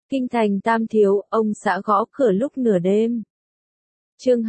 Kinh thành Tam Thiếu, ông xã gõ cửa lúc nửa đêm. Chương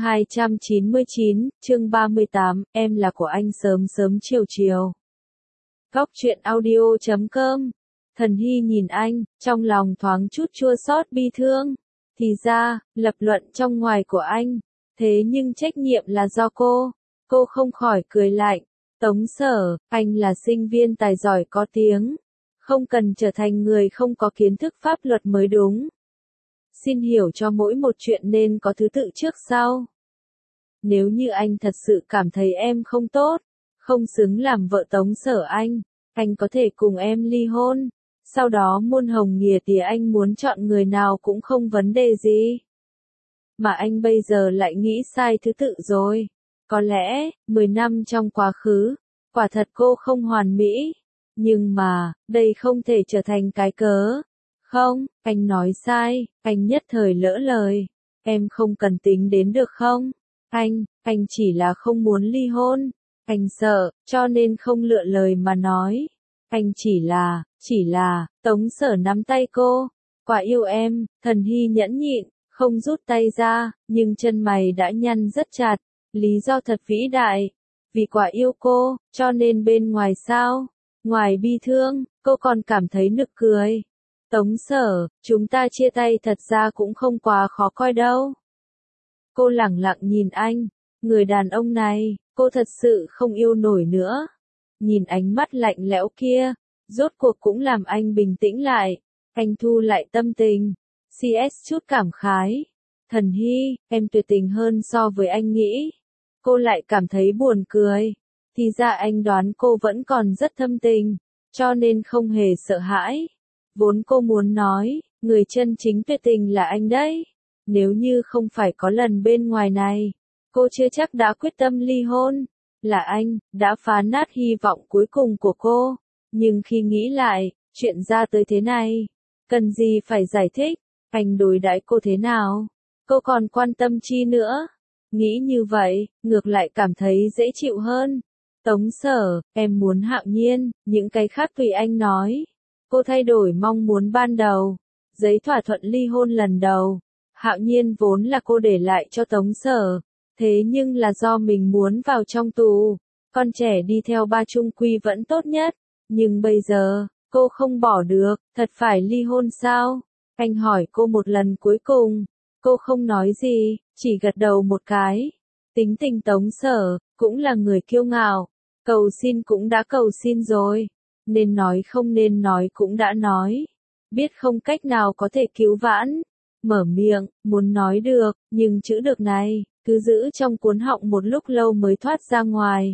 299, chương 38, em là của anh sớm sớm chiều chiều. Góc truyện audio.com. Thần Hy nhìn anh, trong lòng thoáng chút chua xót bi thương. Thì ra, lập luận trong ngoài của anh. Thế nhưng trách nhiệm là do cô. Cô không khỏi cười lạnh. Tống Sở, anh là sinh viên tài giỏi có tiếng. Không cần trở thành người không có kiến thức pháp luật mới đúng. Xin hiểu cho mỗi một chuyện nên có thứ tự trước sau. Nếu như anh thật sự cảm thấy em không tốt, không xứng làm vợ Tống Sở anh có thể cùng em ly hôn. Sau đó muôn hồng nghìa tía anh muốn chọn người nào cũng không vấn đề gì. Mà anh bây giờ lại nghĩ sai thứ tự rồi. Có lẽ, 10 năm trong quá khứ, quả thật cô không hoàn mỹ. Nhưng mà, đây không thể trở thành cái cớ. Không, anh nói sai, anh nhất thời lỡ lời. Em không cần tính đến được không? Anh chỉ là không muốn ly hôn. Anh sợ, cho nên không lựa lời mà nói. Anh chỉ là, Tống Sở nắm tay cô. Quả yêu em, Thần Hy nhẫn nhịn, không rút tay ra, nhưng chân mày đã nhăn rất chặt. Lý do thật vĩ đại. Vì quả yêu cô, cho nên bên ngoài sao? Ngoài bi thương, cô còn cảm thấy nực cười. Tống Sở, chúng ta chia tay thật ra cũng không quá khó coi đâu. Cô lẳng lặng nhìn anh, người đàn ông này, cô thật sự không yêu nổi nữa. Nhìn ánh mắt lạnh lẽo kia, rốt cuộc cũng làm anh bình tĩnh lại. Anh thu lại tâm tình, CS chút cảm khái. Thần Hy, em tuyệt tình hơn so với anh nghĩ. Cô lại cảm thấy buồn cười. Thì ra anh đoán cô vẫn còn rất thâm tình, cho nên không hề sợ hãi. Vốn cô muốn nói, người chân chính tuyệt tình là anh đấy. Nếu như không phải có lần bên ngoài này, cô chưa chắc đã quyết tâm ly hôn. Là anh, đã phá nát hy vọng cuối cùng của cô. Nhưng khi nghĩ lại, chuyện ra tới thế này, cần gì phải giải thích, anh đối đãi cô thế nào, cô còn quan tâm chi nữa. Nghĩ như vậy, ngược lại cảm thấy dễ chịu hơn. Tống Sở, em muốn Hạo Nhiên, những cái khác tùy anh nói. Cô thay đổi mong muốn ban đầu. Giấy thỏa thuận ly hôn lần đầu. Hạo Nhiên vốn là cô để lại cho Tống Sở. Thế nhưng là do mình muốn vào trong tù. Con trẻ đi theo ba chung quy vẫn tốt nhất. Nhưng bây giờ, cô không bỏ được, thật phải ly hôn sao? Anh hỏi cô một lần cuối cùng. Cô không nói gì, chỉ gật đầu một cái. Tính tình Tống Sở, cũng là người kiêu ngạo. Cầu xin cũng đã cầu xin rồi. Nên nói không nên nói cũng đã nói. Biết không cách nào có thể cứu vãn. Mở miệng, muốn nói được, nhưng chữ được này, cứ giữ trong cuốn họng một lúc lâu mới thoát ra ngoài.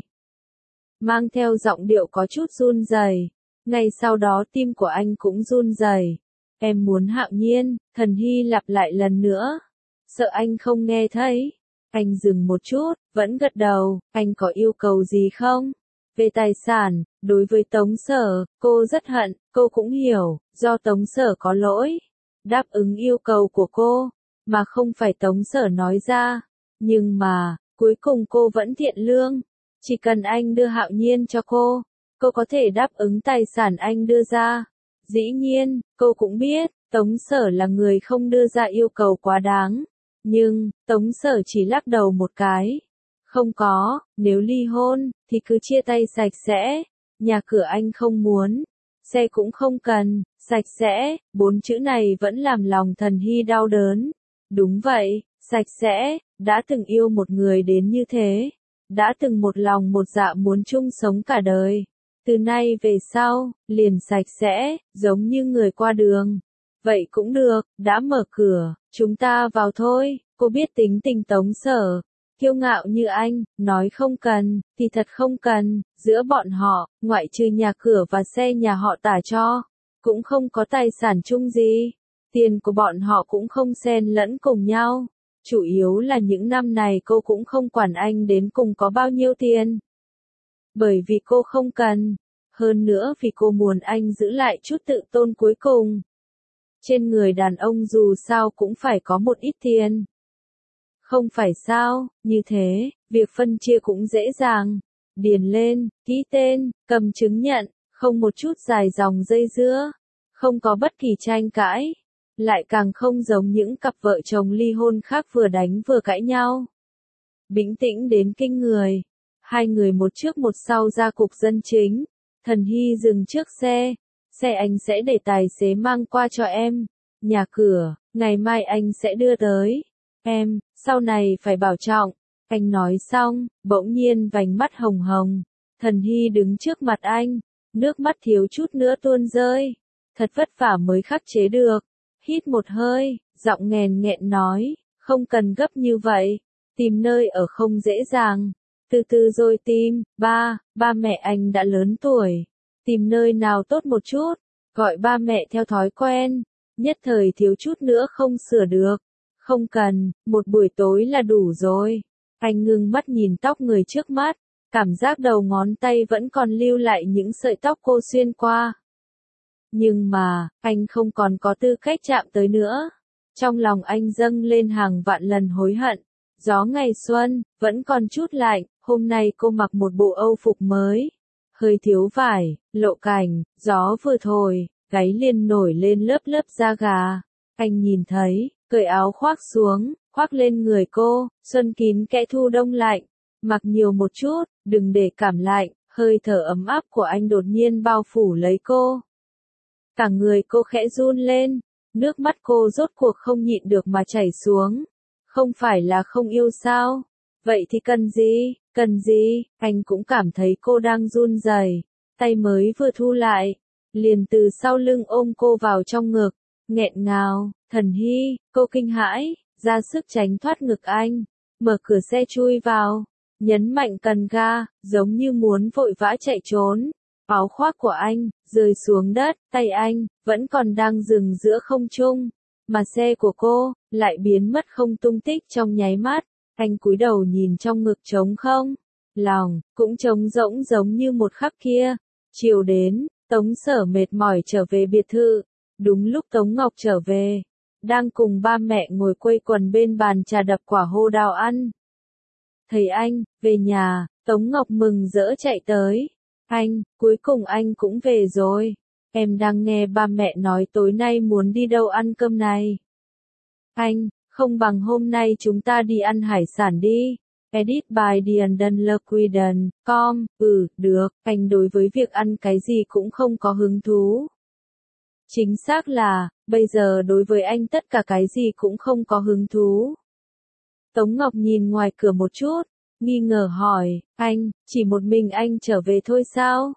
Mang theo giọng điệu có chút run rẩy. Ngay sau đó tim của anh cũng run rẩy. Em muốn Hạo Nhiên, Thần Hy lặp lại lần nữa. Sợ anh không nghe thấy. Anh dừng một chút, vẫn gật đầu. Anh có yêu cầu gì không? Về tài sản, đối với Tống Sở, cô rất hận, cô cũng hiểu, do Tống Sở có lỗi. Đáp ứng yêu cầu của cô, mà không phải Tống Sở nói ra. Nhưng mà, cuối cùng cô vẫn thiện lương. Chỉ cần anh đưa Hạo Nhiên cho cô có thể đáp ứng tài sản anh đưa ra. Dĩ nhiên, cô cũng biết, Tống Sở là người không đưa ra yêu cầu quá đáng. Nhưng, Tống Sở chỉ lắc đầu một cái. Không có, nếu ly hôn, thì cứ chia tay sạch sẽ. Nhà cửa anh không muốn, xe cũng không cần, sạch sẽ, 4 chữ này vẫn làm lòng Thần Hy đau đớn. Đúng vậy, sạch sẽ, đã từng yêu một người đến như thế. Đã từng một lòng một dạ muốn chung sống cả đời. Từ nay về sau, liền sạch sẽ, giống như người qua đường. Vậy cũng được, đã mở cửa, chúng ta vào thôi. Cô biết tính tình Tống Sở, kiêu ngạo như anh, nói không cần, thì thật không cần. Giữa bọn họ, ngoại trừ nhà cửa và xe nhà họ tả cho, cũng không có tài sản chung gì. Tiền của bọn họ cũng không xen lẫn cùng nhau. Chủ yếu là những năm này cô cũng không quản anh đến cùng có bao nhiêu tiền. Bởi vì cô không cần. Hơn nữa vì cô muốn anh giữ lại chút tự tôn cuối cùng. Trên người đàn ông dù sao cũng phải có một ít tiền. Không phải sao, như thế, việc phân chia cũng dễ dàng. Điền lên, ký tên, cầm chứng nhận, không một chút dài dòng dây dưa. Không có bất kỳ tranh cãi. lại càng không giống những cặp vợ chồng ly hôn khác vừa đánh vừa cãi nhau. Bĩnh tĩnh đến kinh người. Hai người một trước một sau ra cục dân chính. Thần Hy dừng trước xe. Xe anh sẽ để tài xế mang qua cho em. Nhà cửa, ngày mai anh sẽ đưa tới. Em, sau này phải bảo trọng. Anh nói xong, bỗng nhiên vành mắt hồng hồng. Thần Hy đứng trước mặt anh. Nước mắt thiếu chút nữa tuôn rơi. Thật vất vả mới khắc chế được. Hít một hơi, giọng nghèn nghẹn nói. Không cần gấp như vậy. Tìm nơi ở không dễ dàng. Từ từ rồi tìm. Ba mẹ anh đã lớn tuổi. Tìm nơi nào tốt một chút. Gọi ba mẹ theo thói quen. Nhất thời thiếu chút nữa không sửa được. Không cần, một buổi tối là đủ rồi. Anh ngưng mắt nhìn tóc người trước mắt. Cảm giác đầu ngón tay vẫn còn lưu lại những sợi tóc cô xuyên qua. Nhưng mà, anh không còn có tư cách chạm tới nữa. Trong lòng anh dâng lên hàng vạn lần hối hận. Gió ngày xuân, vẫn còn chút lạnh, hôm nay cô mặc một bộ âu phục mới. Hơi thiếu vải, lộ cảnh, gió vừa thổi, gáy liền nổi lên lớp lớp da gà. Anh nhìn thấy, cởi áo khoác xuống, khoác lên người cô, xuân kín kẽ thu đông lạnh. Mặc nhiều một chút, đừng để cảm lạnh, hơi thở ấm áp của anh đột nhiên bao phủ lấy cô. Cả người cô khẽ run lên, nước mắt cô rốt cuộc không nhịn được mà chảy xuống. Không phải là không yêu sao? Vậy thì cần gì? Anh cũng cảm thấy cô đang run rẩy, tay mới vừa thu lại, liền từ sau lưng ôm cô vào trong ngực, nghẹn ngào. Thần Hy, cô kinh hãi, ra sức tránh thoát ngực anh, mở cửa xe chui vào, nhấn mạnh cần ga, giống như muốn vội vã chạy trốn. Áo khoác của anh rơi xuống đất, tay anh vẫn còn đang dừng giữa không trung, mà xe của cô lại biến mất không tung tích trong nháy mắt. Anh cúi đầu nhìn trong ngực trống không, lòng cũng trống rỗng giống như một khắc kia. Chiều đến, Tống Sở mệt mỏi trở về biệt thự. Đúng lúc Tống Ngọc trở về, đang cùng ba mẹ ngồi quây quần bên bàn trà đập quả hồ đào ăn. Thấy anh về nhà, Tống Ngọc mừng rỡ chạy tới. Anh, cuối cùng anh cũng về rồi. Em đang nghe ba mẹ nói tối nay muốn đi đâu ăn cơm này. Anh, không bằng hôm nay chúng ta đi ăn hải sản đi. Edit by Diane Lequiden, com, được, anh đối với việc ăn cái gì cũng không có hứng thú. Chính xác là, bây giờ đối với anh tất cả cái gì cũng không có hứng thú. Tống Ngọc nhìn ngoài cửa một chút, nghi ngờ hỏi, anh, chỉ một mình anh trở về thôi sao?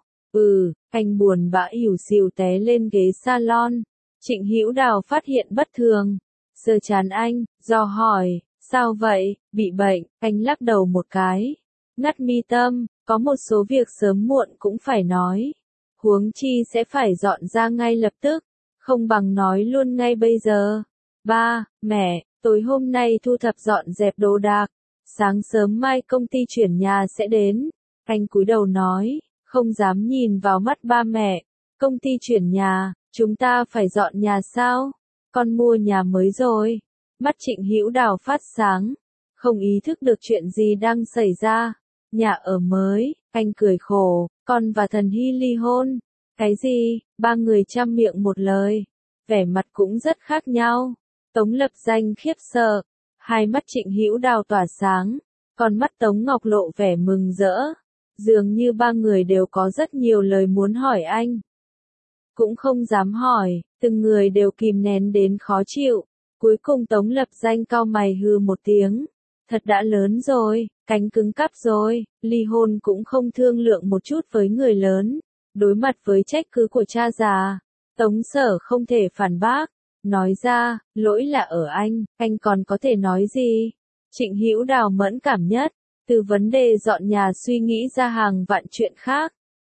Anh buồn bã ỉu xìu té lên ghế salon. Trịnh Hữu Đào phát hiện bất thường, sờ trán anh, dò hỏi, sao vậy, bị bệnh? Anh lắc đầu một cái, ngắt mi tâm, có một số việc sớm muộn cũng phải nói. Huống chi sẽ phải dọn ra ngay lập tức, không bằng nói luôn ngay bây giờ. Ba, mẹ, tối hôm nay thu thập dọn dẹp đồ đạc, sáng sớm mai công ty chuyển nhà sẽ đến. Anh cúi đầu nói, không dám nhìn vào mắt ba mẹ. Công ty chuyển nhà, chúng ta phải dọn nhà sao? Con mua nhà mới rồi. Mắt Trịnh Hữu Đào phát sáng, không ý thức được chuyện gì đang xảy ra. Nhà ở mới, anh cười khổ, con và Thần Hy ly hôn. Cái gì? Ba người trăm miệng một lời, vẻ mặt cũng rất khác nhau. Tống Lập Danh khiếp sợ, hai mắt Trịnh Hữu Đào tỏa sáng, còn mắt Tống Ngọc lộ vẻ mừng rỡ. Dường như ba người đều có rất nhiều lời muốn hỏi anh. Cũng không dám hỏi, từng người đều kìm nén đến khó chịu. Cuối cùng Tống Lập Danh cau mày hừ một tiếng. Thật đã lớn rồi, cánh cứng cắp rồi, ly hôn cũng không thương lượng một chút với người lớn. Đối mặt với trách cứ của cha già, Tống Sở không thể phản bác. Nói ra, lỗi là ở anh còn có thể nói gì? Trịnh Hữu Đào mẫn cảm nhất, từ vấn đề dọn nhà suy nghĩ ra hàng vạn chuyện khác.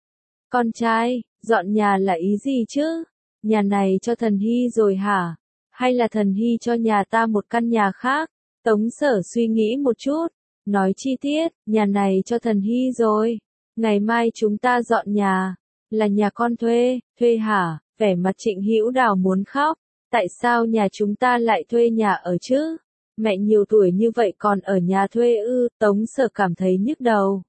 Con trai, dọn nhà là ý gì chứ? Nhà này cho Thần Hy rồi hả? Hay là Thần Hy cho nhà ta một căn nhà khác? Tống Sở suy nghĩ một chút, nói chi tiết, nhà này cho Thần Hy rồi. Ngày mai chúng ta dọn nhà, là nhà con thuê hả? Vẻ mặt Trịnh Hữu Đào muốn khóc. Tại sao nhà chúng ta lại thuê nhà ở chứ? Mẹ nhiều tuổi như vậy còn ở nhà thuê ư? Tống Sở cảm thấy nhức đầu.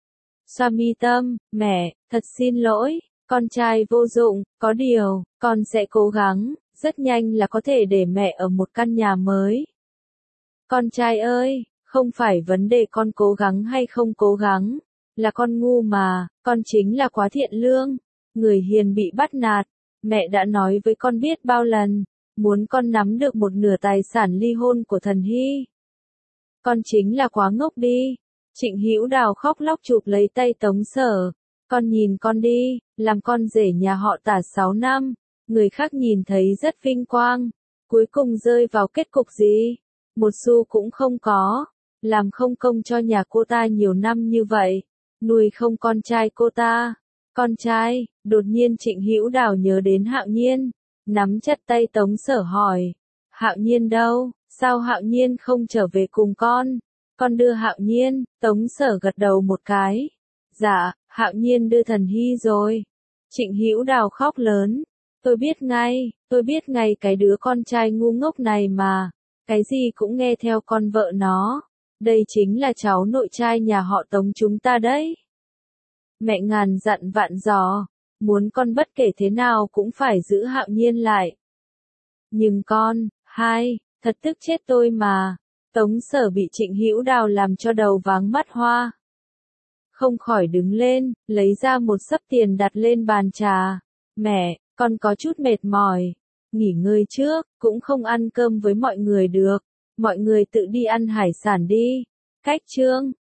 Xoa mi tâm, mẹ, thật xin lỗi, con trai vô dụng, có điều, con sẽ cố gắng, rất nhanh là có thể để mẹ ở một căn nhà mới. Con trai ơi, không phải vấn đề con cố gắng hay không cố gắng, là con ngu mà, con chính là quá thiện lương, người hiền bị bắt nạt, mẹ đã nói với con biết bao lần, muốn con nắm được một nửa tài sản ly hôn của Thần Hy. Con chính là quá ngốc đi. Trịnh Hữu Đào khóc lóc chụp lấy tay Tống Sở, con nhìn con đi, làm con rể nhà họ Tả 6 năm, người khác nhìn thấy rất vinh quang, cuối cùng rơi vào kết cục gì? Một xu cũng không có, làm không công cho nhà cô ta nhiều năm như vậy, nuôi không con trai cô ta. Con trai, đột nhiên Trịnh Hữu Đào nhớ đến Hạo Nhiên, nắm chặt tay Tống Sở hỏi, Hạo Nhiên đâu, sao Hạo Nhiên không trở về cùng con đưa Hạo Nhiên. Tống Sở gật đầu một cái, dạ, Hạo Nhiên đưa Thần Hy rồi. Trịnh Hữu Đào khóc lớn, tôi biết ngay cái đứa con trai ngu ngốc này mà, cái gì cũng nghe theo con vợ nó, đây chính là cháu nội trai nhà họ Tống chúng ta đấy. Mẹ ngàn dặn vạn dò, muốn con bất kể thế nào cũng phải giữ Hạo Nhiên lại. Nhưng con, thật tức chết tôi mà. Tống Sở bị Trịnh Hữu Đào làm cho đầu váng mắt hoa. Không khỏi đứng lên, lấy ra một xấp tiền đặt lên bàn trà. Mẹ, con có chút mệt mỏi. Nghỉ ngơi trước, cũng không ăn cơm với mọi người được. Mọi người tự đi ăn hải sản đi. Cách chương